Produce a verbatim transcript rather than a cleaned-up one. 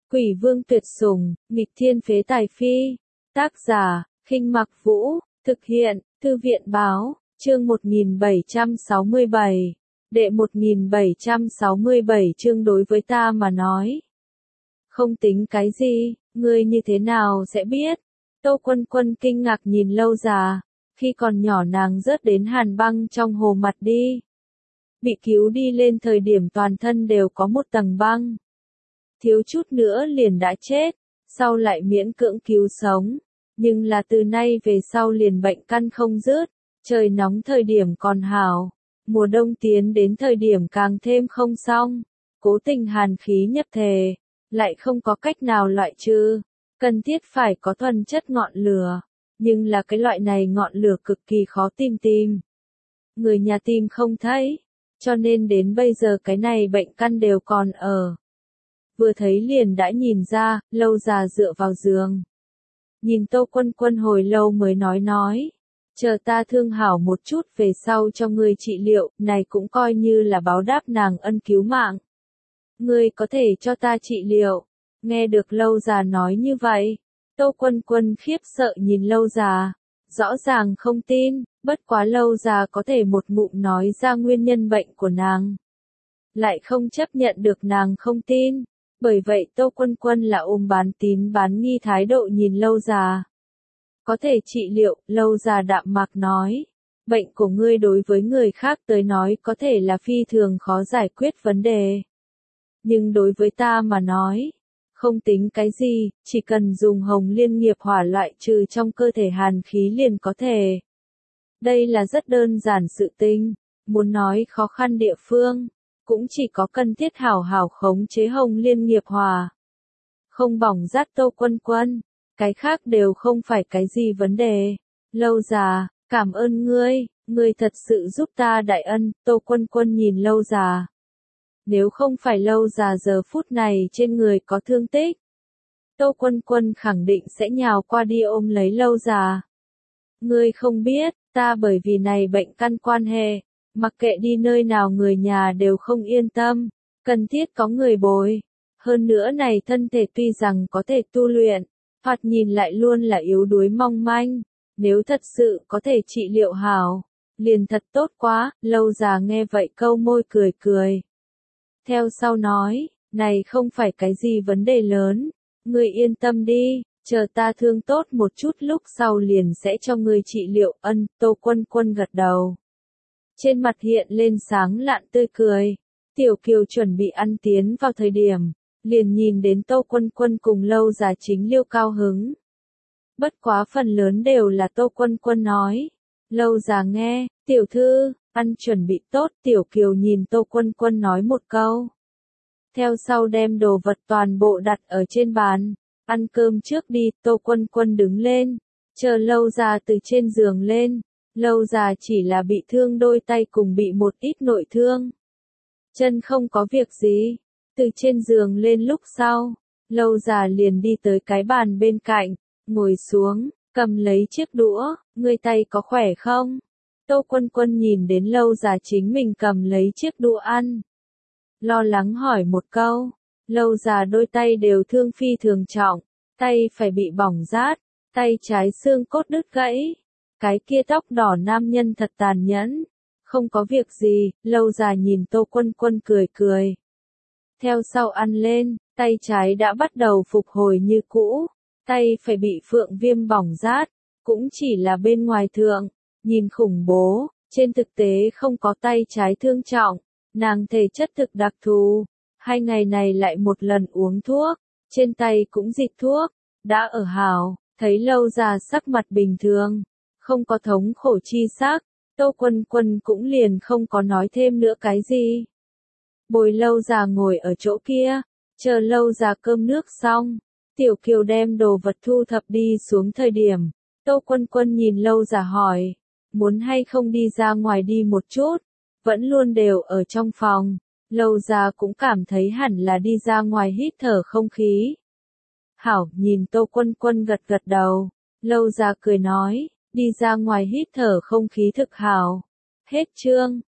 Quỷ vương tuyệt sủng, nghịch thiên phế tài phi. Tác giả, Khinh Mặc Vũ, thực hiện, Thư viện báo, chương một nghìn bảy trăm sáu mươi bảy. Đệ một nghìn bảy trăm sáu mươi bảy chương đối với ta mà nói. Không tính cái gì, ngươi như thế nào sẽ biết? Tô Quân Quân kinh ngạc nhìn Lâu Già, khi còn nhỏ nàng rớt đến hàn băng trong hồ mặt đi. Bị cứu đi lên thời điểm toàn thân đều có một tầng băng. Thiếu chút nữa liền đã chết, sau lại miễn cưỡng cứu sống. Nhưng là từ nay về sau liền bệnh căn không dứt, trời nóng thời điểm còn hảo, mùa đông tiến đến thời điểm càng thêm không xong. Cố tình hàn khí nhập thể, lại không có cách nào loại trừ, cần thiết phải có thuần chất ngọn lửa, nhưng là cái loại này ngọn lửa cực kỳ khó tìm tìm. Người nhà tìm không thấy, cho nên đến bây giờ cái này bệnh căn đều còn ở. Vừa thấy liền đã nhìn ra, Lâu Già dựa vào giường. Nhìn Tô Quân Quân hồi lâu mới nói nói, chờ ta thương hảo một chút về sau cho ngươi trị liệu, này cũng coi như là báo đáp nàng ân cứu mạng. Ngươi có thể cho ta trị liệu. Nghe được Lâu Già nói như vậy, Tô Quân Quân khiếp sợ nhìn Lâu Già, rõ ràng không tin, bất quá Lâu Già có thể một ngụm nói ra nguyên nhân bệnh của nàng. Lại không chấp nhận được nàng không tin. Bởi vậy Tô Quân Quân là ôm bán tín bán nghi thái độ nhìn Lâu Già. Có thể trị liệu, Lâu Già đạm mạc nói. Bệnh của ngươi đối với người khác tới nói có thể là phi thường khó giải quyết vấn đề. Nhưng đối với ta mà nói, không tính cái gì, chỉ cần dùng hồng liên nghiệp hỏa loại trừ trong cơ thể hàn khí liền có thể. Đây là rất đơn giản sự tình, muốn nói khó khăn địa phương. Cũng chỉ có cần thiết hảo hảo khống chế hồng liên nghiệp hỏa. Không bỏng rát Tô Quân Quân, cái khác đều không phải cái gì vấn đề. Lâu Già, cảm ơn ngươi, ngươi thật sự giúp ta đại ân. Tô Quân Quân nhìn Lâu Già. Nếu không phải Lâu Già giờ phút này trên người có thương tích, Tô Quân Quân khẳng định sẽ nhào qua đi ôm lấy Lâu Già. Ngươi không biết, ta bởi vì này bệnh căn quan hệ. Mặc kệ đi nơi nào người nhà đều không yên tâm, cần thiết có người bồi. Hơn nữa này thân thể tuy rằng có thể tu luyện, thoạt nhìn lại luôn là yếu đuối mong manh. Nếu thật sự có thể trị liệu hảo, liền thật tốt quá. Lâu Già nghe vậy câu môi cười cười. Theo sau nói, này không phải cái gì vấn đề lớn, ngươi yên tâm đi, chờ ta thương tốt một chút lúc sau liền sẽ cho ngươi trị liệu. Ân. Tô Quân Quân gật đầu. Trên mặt hiện lên sáng lạn tươi cười. Tiểu Kiều chuẩn bị ăn tiến vào thời điểm, liền nhìn đến Tô Quân Quân cùng Lâu Già chính liêu cao hứng. Bất quá phần lớn đều là Tô Quân Quân nói. Lâu Già nghe, tiểu thư, ăn chuẩn bị tốt. Tiểu Kiều nhìn Tô Quân Quân nói một câu. Theo sau đem đồ vật toàn bộ đặt ở trên bàn. Ăn cơm trước đi. Tô Quân Quân đứng lên, chờ Lâu Già từ trên giường lên. Lâu Già chỉ là bị thương đôi tay cùng bị một ít nội thương. Chân không có việc gì. Từ trên giường lên lúc sau, Lâu Già liền đi tới cái bàn bên cạnh, ngồi xuống, cầm lấy chiếc đũa. Ngươi tay có khỏe không? Tô Quân Quân nhìn đến Lâu Già chính mình cầm lấy chiếc đũa ăn. Lo lắng hỏi một câu. Lâu Già đôi tay đều thương phi thường trọng, tay phải bị bỏng rát, tay trái xương cốt đứt gãy. Cái kia tóc đỏ nam nhân thật tàn nhẫn. Không có việc gì. Lâu Già nhìn Tô Quân Quân cười cười. Theo sau ăn lên, tay trái đã bắt đầu phục hồi như cũ. Tay phải bị phượng viêm bỏng rát, cũng chỉ là bên ngoài thượng, nhìn khủng bố, trên thực tế không có tay trái thương trọng. Nàng thể chất thực đặc thù, hai ngày này lại một lần uống thuốc, trên tay cũng dịch thuốc, đã ở hảo. Thấy Lâu Già sắc mặt bình thường, không có thống khổ chi sắc, Tô Quân Quân cũng liền không có nói thêm nữa cái gì. Bồi Lâu Già ngồi ở chỗ kia, chờ Lâu Già cơm nước xong, Tiểu Kiều đem đồ vật thu thập đi xuống thời điểm, Tô Quân Quân nhìn Lâu Già hỏi, muốn hay không đi ra ngoài đi một chút, vẫn luôn đều ở trong phòng. Lâu Già cũng cảm thấy hẳn là đi ra ngoài hít thở không khí. Hảo, nhìn Tô Quân Quân gật gật đầu, Lâu Già cười nói, đi ra ngoài hít thở không khí thực hảo. Hết chương.